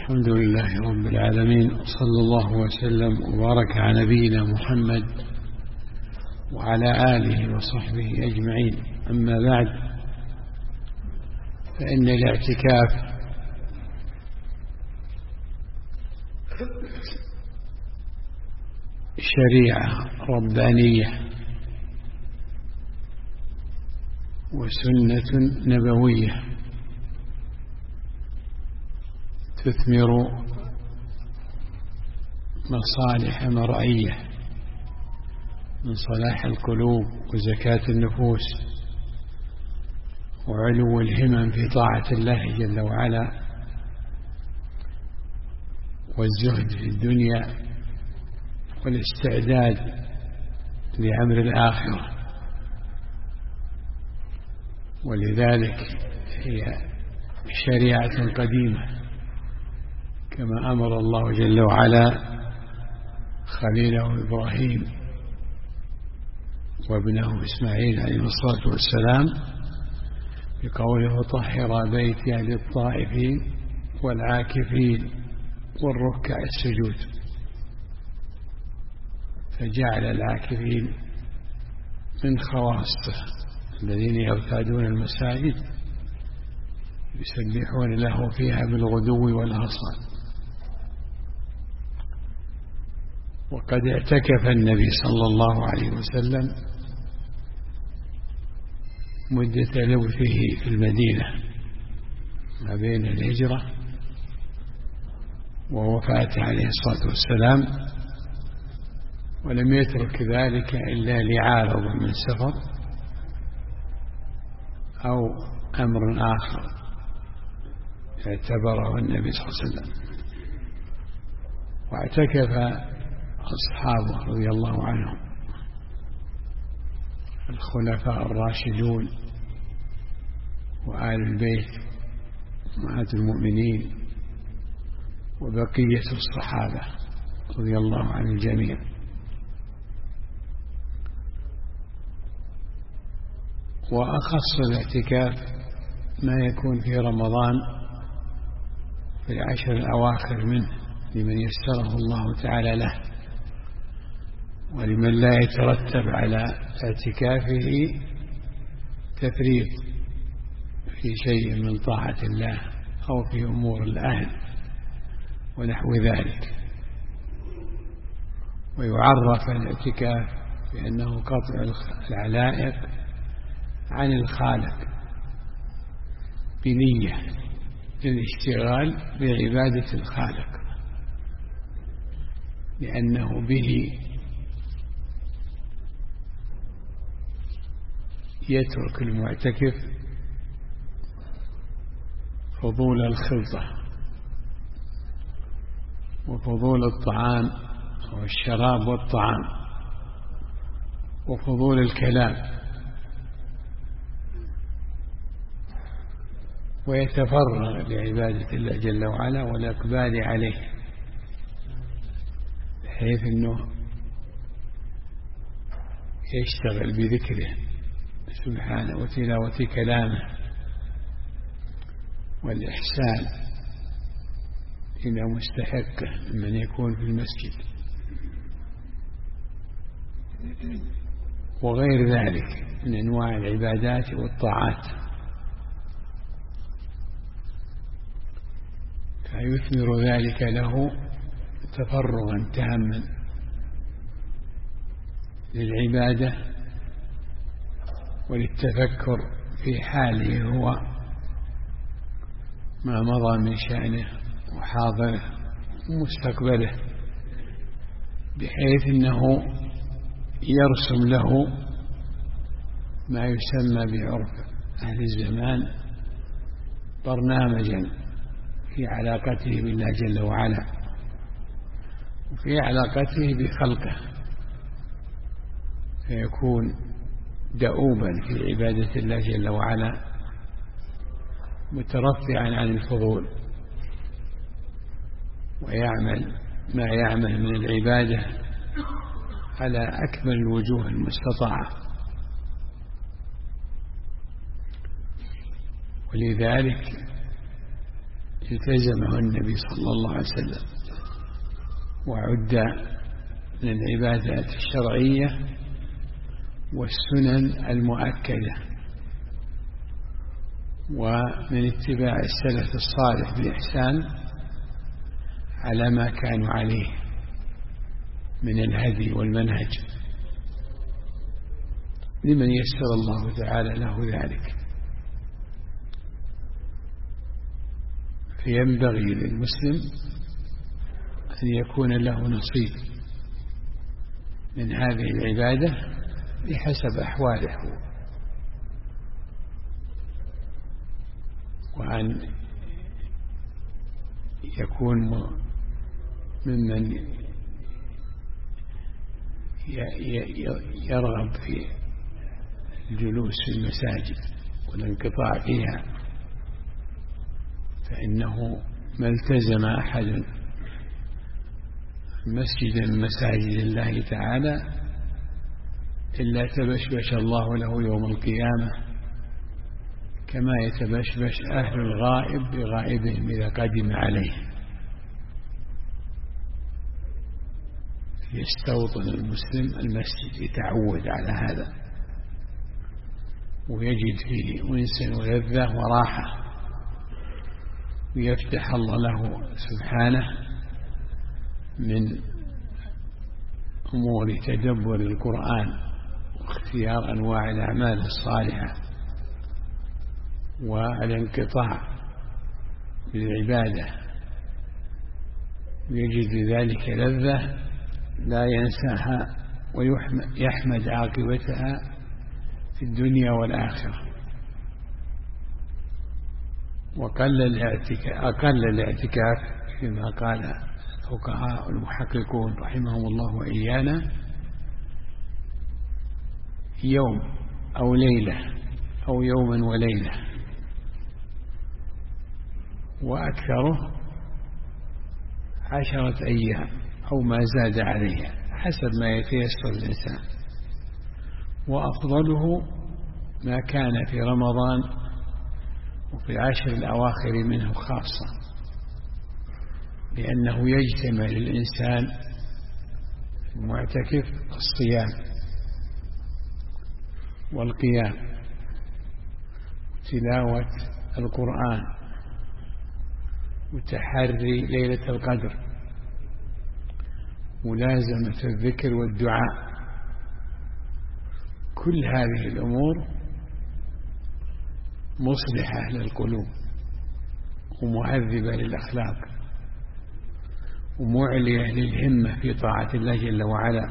الحمد لله رب العالمين، صلى الله وسلم وبارك على نبينا محمد وعلى آله وصحبه أجمعين. أما بعد، فإن الاعتكاف شريعة ربانية وسنة نبوية تثمر مصالح مرعية من صلاح القلوب وزكاة النفوس وعلو الهمم في طاعة الله جل وعلا والزهد في الدنيا والاستعداد لأمر الآخرة. ولذلك هي شريعة قديمة، كما أمر الله جل وعلا خليله إبراهيم وابنه إسماعيل عليه الصلاة والسلام بقوله: طهر بيتي للطائفين والعاكفين والركع السجود. فجعل العاكفين من خواصه الذين يرتادون المساجد يسبحون له فيها بالغدو والآصال. وقد اعتكف النبي صلى الله عليه وسلم مدة لبثه في المدينة ما بين الهجرة ووفاته عليه الصلاة والسلام، ولم يترك ذلك إلا لعارض من سفر أو أمر آخر اعتبره النبي صلى الله عليه وسلم. واعتكف أصحابه رضي الله عنهم الخلفاء الراشدون وآل البيت أمهات المؤمنين وبقية الصحابة رضي الله عن الجميع. وأخص الاعتكاف ما يكون في رمضان في العشر الأواخر منه لمن يسره الله تعالى له، ولمن لا يترتب على اعتكافه تفريط في شيء من طاعة الله أو في أمور الأهل ونحو ذلك. ويعرف الاعتكاف بأنه قطع العلائق عن الخالق بنية للاشتغال بعبادة الخالق، لأنه به يترك المعتكف فضول الخلطة وفضول الطعام والشراب والطعام وفضول الكلام، ويتفرغ لعبادة الله جل وعلا والإقبال عليه، بحيث أنه يشتغل بذكره سبحانه وتلاوة كلامه والإحسان إلى مستحقه من يكون في المسجد وغير ذلك من أنواع العبادات والطاعات. فيثمر ذلك له تفرغا تاما للعبادة وللتفكر في حاله هو ما مضى من شأنه وحاضره ومستقبله، بحيث أنه يرسم له ما يسمى بعرف أهل الزمان برنامجا في علاقته بالله جل وعلا وفي علاقته بخلقه، فيكون دؤوبا في عبادة الله جل وعلا مترفعا عن الفضول، ويعمل ما يعمل من العبادة على أكمل الوجوه المستطاعة. ولذلك التزمه النبي صلى الله عليه وسلم وعد من العبادات الشرعية والسنن المؤكدة ومن اتباع السلف الصالح بإحسان على ما كانوا عليه من الهدي والمنهج لمن يسر الله تعالى له ذلك. فينبغي للمسلم أن يكون له نصيب من هذه العبادة بحسب أحواله، وأن يكون ممن يرغب في الجلوس في المساجد والانقطاع فيها، فإنه ما التزم أحد مسجدا من مساجد الله تعالى إلا تبشبش الله له يوم القيامة كما يتبشبش أهل الغائب بغائبهم إذا قدم عليه. يستوطن المسلم المسجد، يتعود على هذا ويجد فيه أنسا ولذة وراحة، ويفتح الله له سبحانه من أمور تدبر القرآن واختيار أنواع الأعمال الصالحة والانقطاع بالعبادة، ويجد ذلك لذة لا ينساها ويحمد عاقبتها في الدنيا والآخرة. أقل الاعتكاف كما قال الفقهاء المحققون رحمهم الله وإيانا يوم أو ليلة أو يوما وليلة، وأكثره 10 أيام أو ما زاد عليها حسب ما يتيسر الإنسان، وأفضله ما كان في رمضان وفي العشر الأواخر منه خاصة، لأنه يجتمع للإنسان المعتكف الصيام والقيام وتلاوة القرآن وتحري ليلة القدر ملازمة الذكر والدعاء. كل هذه الأمور مصلحة للقلوب ومهذبة للأخلاق ومعلية للهمة في طاعة الله جل وعلا،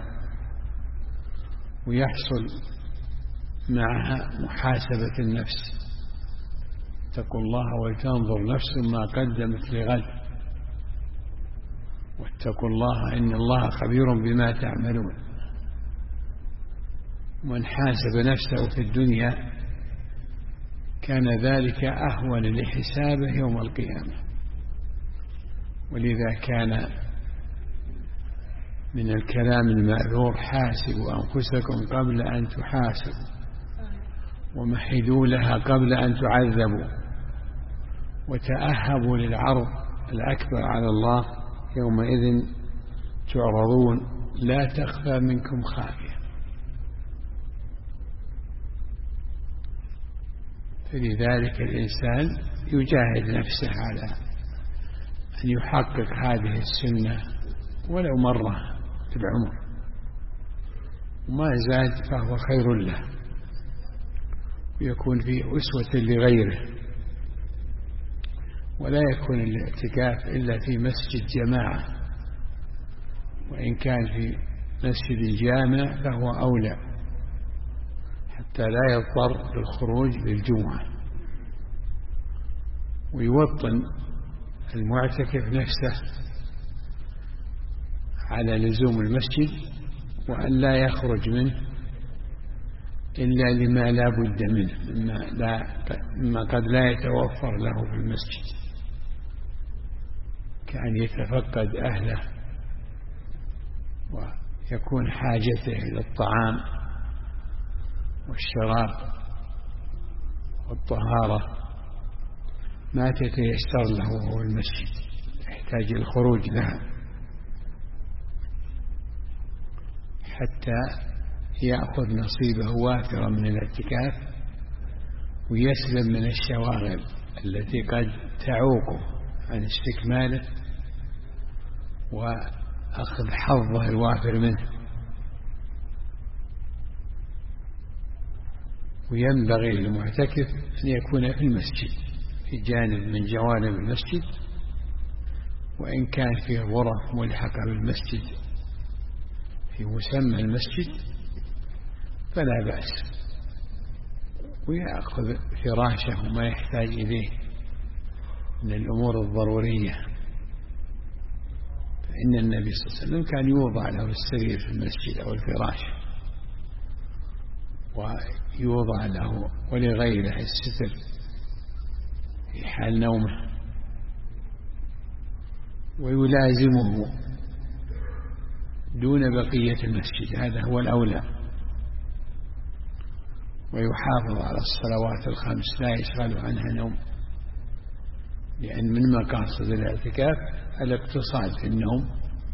ويحصل معها محاسبة النفس. اتقوا الله ولتنظر نفس ما قدمت لغد واتقوا الله إن الله خبير بما تعملون. من حاسب نفسه في الدنيا كان ذلك أهون لحسابه يوم القيامة. ولذا كان من الكلام المأثور حاسبوا أنفسكم قبل أن تحاسبوا ومهدوا لها قبل أن تعذبوا وتأهبوا للعرض الأكبر على الله يومئذ تعرضون لا تخفى منكم خافية. فلذلك الإنسان يجاهد نفسه على أن يحقق هذه السنة ولو مرة في العمر، وما زاد فهو خير له ويكون فيه أسوة لغيره. ولا يكون الاعتكاف إلا في مسجد جماعة، وإن كان في مسجد الجامع فهو أولى حتى لا يضطر للخروج للجمعة. ويوطن المعتكف نفسه على لزوم المسجد وأن لا يخرج منه إلا لما لا بد منه مما قد لا يتوفر له في المسجد، كأن يتفقد أهله ويكون حاجته إلى الطعام والشراب والطهارة ما تتيسر له وهو المسجد، يحتاج الخروج لها حتى يأخذ نصيبه وافرا من الاعتكاف ويسلم من الشواغل التي قد تعوقه عن استكماله وأخذ حظه الوافر منه. وينبغي للمعتكف أن يكون في المسجد في جانب من جوانب المسجد، وإن كان فيه غرف ملحقة بالمسجد في مسمى المسجد فلا بأس، ويأخذ فراشه وما يحتاج إليه من الأمور الضرورية. فإن النبي صلى الله عليه وسلم كان يوضع له السرير في المسجد أو الفراش، ويوضع له ولغيره الستر في حال نومه، ويلازمه دون بقية المسجد، هذا هو الأولى. ويحافظ على الصلوات الخمس لا يشغل عنها نوم، لأن من مقاصد الاعتكاف الاقتصاد في النوم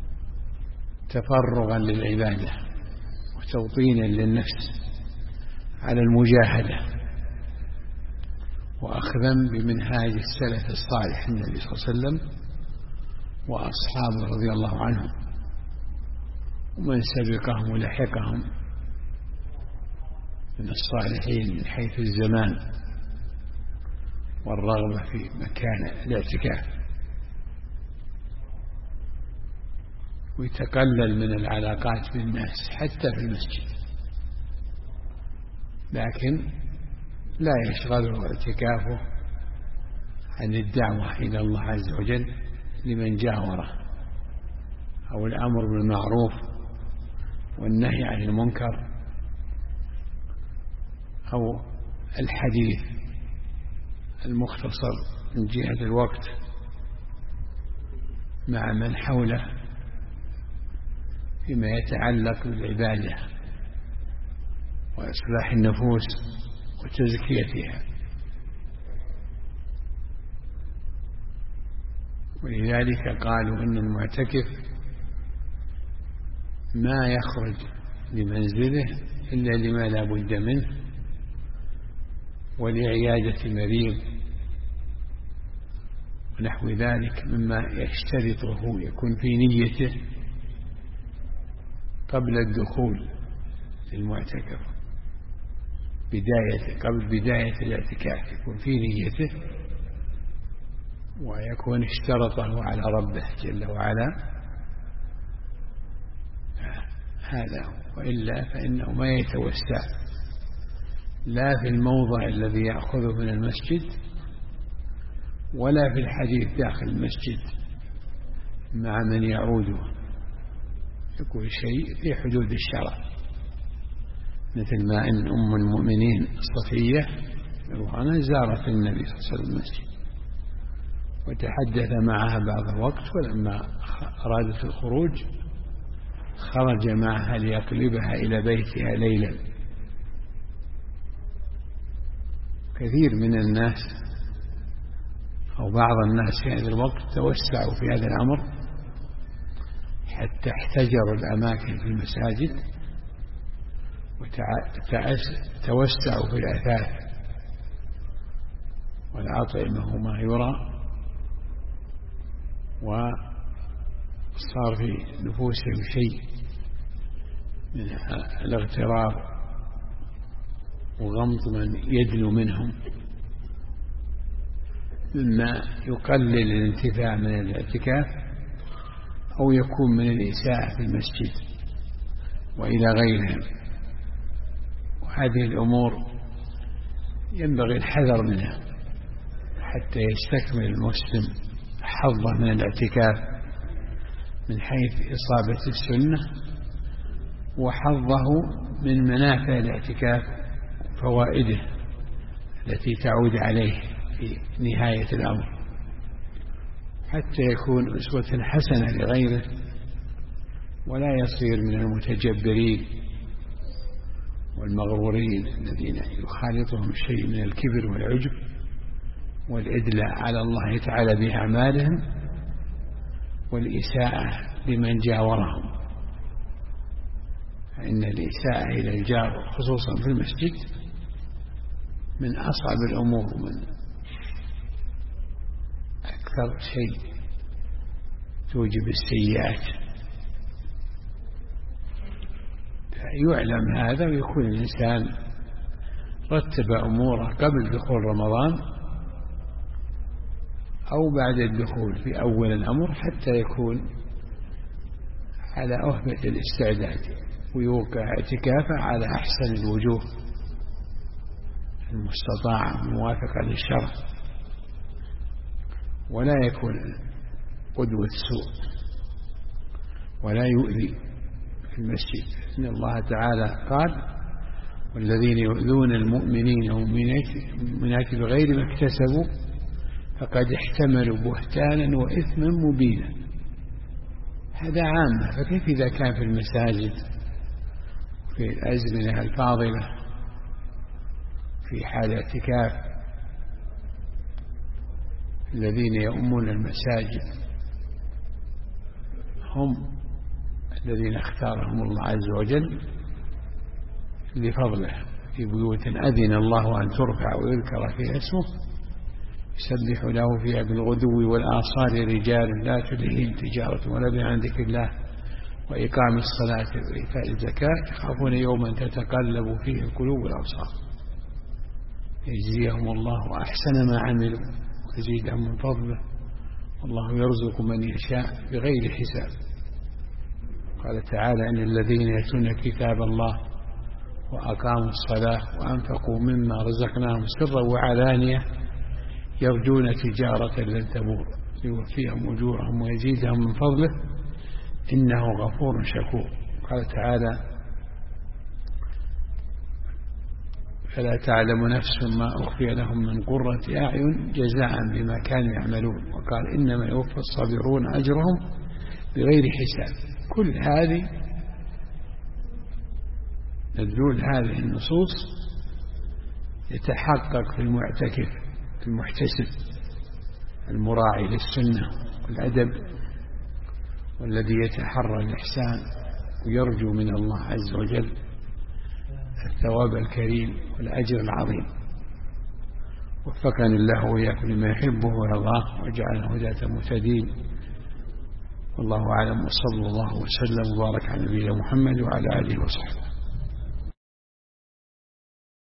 تفرغا للعبادة وتوطينا للنفس على المجاهدة، وأخذا بمنهاج السلف الصالح النبي صلى الله عليه وسلم وأصحابه رضي الله عنهم ومن سبقهم ولحقهم من الصالحين من حيث الزمان والرغبة في مكان الاعتكاف، ويتقلل من العلاقات بالناس حتى في المسجد، لكن لا يشغله اعتكافه عن الدعوة إلى الله عز وجل لمن جاوره، أو الأمر بالمعروف والنهي عن المنكر، أو الحديث المختصر من جهة الوقت مع من حوله فيما يتعلق بالعبادة وإصلاح النفوس وتزكيتها. ولذلك قالوا إن المعتكف ما يخرج لمنزله إلا لما لا بد منه ولعيادة مريض ونحو ذلك مما يشترطه يكون في نيته قبل الدخول للمعتكف، قبل بداية الاعتكاف يكون في نيته ويكون اشترطه على ربه جل وعلا، هذا، وإلا فإنه ما يتوسع لا في الموضع الذي يأخذه من المسجد ولا في الحديث داخل المسجد مع من يعوده، يكون شيء في حدود الشرع، مثل ما أن أم المؤمنين صفية روحنا زارت النبي صلى الله عليه وسلم المسجد وتحدث معها بعض الوقت، ولما أرادت الخروج خرج معها ليقلبها إلى بيتها ليلا. كثير من الناس أو بعض الناس في هذا الوقت توسعوا في هذا الأمر حتى احتجروا الأماكن في المساجد وتوسعوا في الأثاث والأطعمة وما يرى، وصار في نفوسهم شيء من الاغتراب وغمط من يدنو منهم مما يقلل الانتفاع من الاعتكاف أو يكون من الإساءة في المسجد وإلى غيرهم. وهذه الأمور ينبغي الحذر منها حتى يستكمل المسلم حظه من الاعتكاف من حيث إصابة السنة وحظه من منافع الاعتكاف فوائده التي تعود عليه في نهاية الأمر، حتى يكون أسوة حسنة لغيره ولا يصير من المتجبرين والمغرورين الذين يخالطهم شيء من الكبر والعجب والإدلاء على الله تعالى بأعمالهم والإساءة لمن جاورهم. فإن الإساءة إلى الجار خصوصا في المسجد من أصعب الأمور، من أكثر شيء توجب السيئات. فيعلم هذا ويكون الإنسان رتب أموره قبل دخول رمضان أو بعد الدخول في أول الأمر حتى يكون على أهبة الاستعداد ويوقع اعتكافه على أحسن الوجوه المستطاعة موافقة للشرع، ولا يكون قدوة سوء ولا يؤذي في المسجد. إن الله تعالى قال: والذين يؤذون المؤمنين والمؤمنات بغير ما اكتسبوا فقد احتملوا بهتانا وإثما مبينا. هذا عامة، فكيف إذا كان في المساجد في الأزمنة الفاضلة في حال اعتكاف الذين يؤمون المساجد هم الذين اختارهم الله عز وجل لفضله في بيوت أذن الله أن ترفع ويذكر فيها اسمه يسبح له فيها بالغدو والآصال رجال لا تلهيهم تجارة ولا بيع عن ذكر الله وإقام الصلاة وإيتاء الزكاة يخافون يوما تتقلب فيه القلوب والأبصار يجزيهم الله أحسن ما عملوا ويزيدهم من فضله والله يرزق من يشاء بغير حساب. قال تعالى: إن الذين يتلون كتاب الله وأقاموا الصلاة وأنفقوا مما رزقناهم سرا وعلانية يرجون تجارة لن تبور ليوفيهم أجورهم ويزيدهم من فضله إنه غفور شكور. قال تعالى: فلا تعلم نفس ما أخفي لهم من قرة أعين جزاء بما كانوا يعملون. وقال: إنما يوفى الصابرون أجرهم بغير حساب. كل هذه مدلول هذه النصوص يتحقق في المعتكف المحتسب المراعي للسنة والأدب والذي يتحرى الإحسان ويرجو من الله عز وجل الثواب الكريم والأجر العظيم. وفقني الله وإياكم لما يحبه ويرضاه وجعلنا هداة مهتدين. والله أعلم، وصلى الله وسلم وبارك على نبينا محمد وعلى آله وصحبه.